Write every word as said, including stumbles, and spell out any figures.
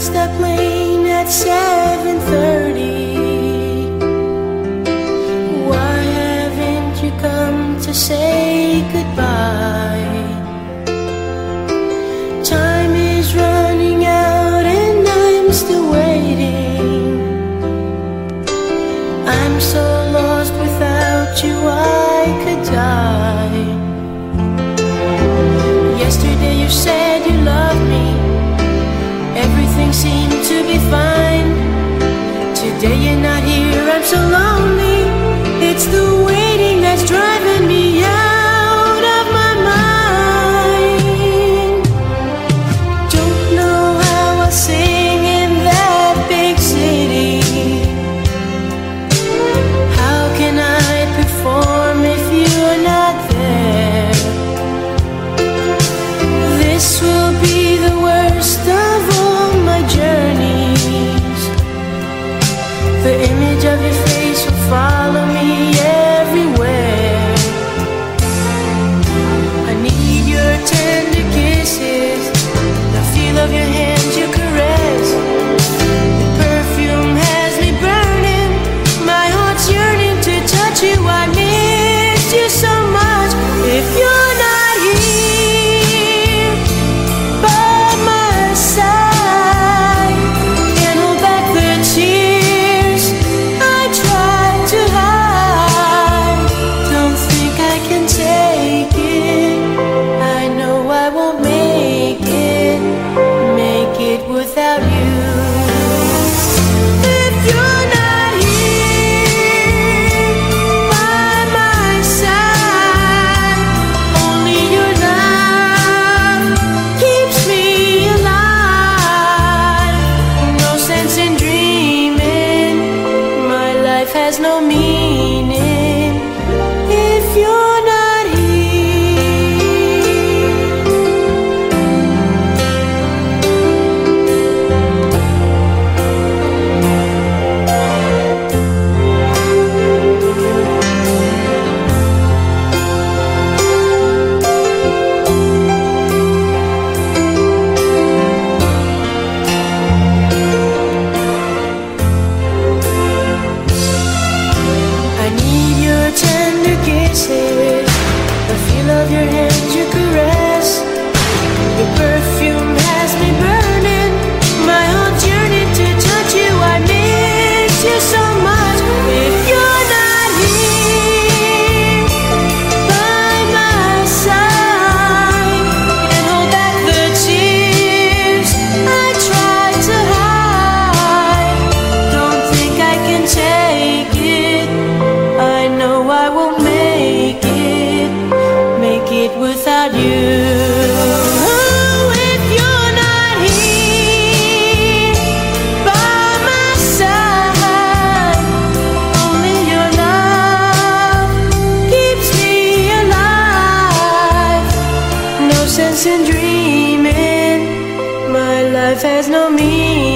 catch that plane at seven thirty. Why haven't you come to say goodbye? Time is running out and I'm still waiting. I'm so lost without you, I could die. Yesterday you said you loved me, everything seemed to be fine. Today you're not here, I'm so lonely. It's the waiting that's driving me out of my mind. Don't know how I'll sing in that big city. How can I perform if you're not there? This will be the worst of all my journeys. The image of your face will follow me everywhere. I need your tender kisses, the feel of your hands, your caress. The perfume has me burning, my heart's yearning to touch you. I miss you so much. If you're not here by my side, can't hold back the tears I try to hide. Don't think I can take it, I know I won't make it, make it without you. If you're not here by my side, only your love keeps me alive. No sense in dreaming, my life has no meaning if you're not here. I need your tender kisses, the feel of your hands, your caress. Your perfume has me burning, my heart's yearning to touch you. I miss you so much. If you're not here by my side, and hold back the tears I try to hide. Don't think I can take it, I know I won't make it, make it without you. Oh, if you're not here by my side, only your love keeps me alive. No sense in dreaming, my life has no meaning